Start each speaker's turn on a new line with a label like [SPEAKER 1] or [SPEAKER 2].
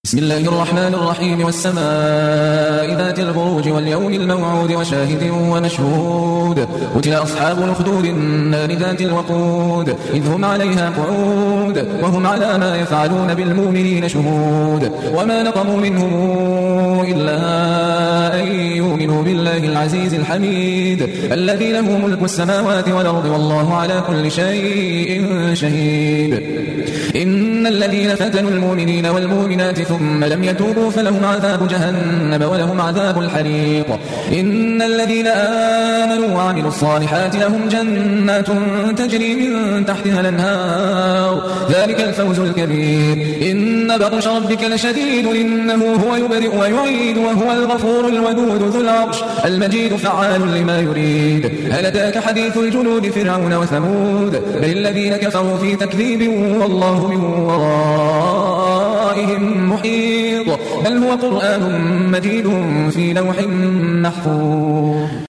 [SPEAKER 1] بسم الله الرحمن الرحيم والسماء ذات البروج واليوم الموعود وشاهد ومشهود قتل أصحاب الأخدود النار ذات الوقود إذ هم عليها قعود وهم على ما يفعلون بالمؤمنين شهود وما نقموا منهم إلا أن يؤمنوا بالله العزيز الحميد الذي له ملك السماوات والأرض والله على كل شيء شهيد. إن الذين فتنوا المؤمنين والمؤمنات ثم لم يتوبوا فلهم عذاب جهنم ولهم عذاب الحريق. إن الذين آمنوا وعملوا الصالحات لهم جنات تجري من تحتها الأنهار ذلك الفوز الكبير. إن بطش ربك لشديد إنه هو يبدئ ويعيد وهو الغفور الودود ذو العرش المجيد فعال لما يريد. هل أتاك حديث الجنود فرعون وثمود بل الذين كفروا في تكذيب والله من ورائهم محيط بل هو قرآن مجيد في لوح محفوظ.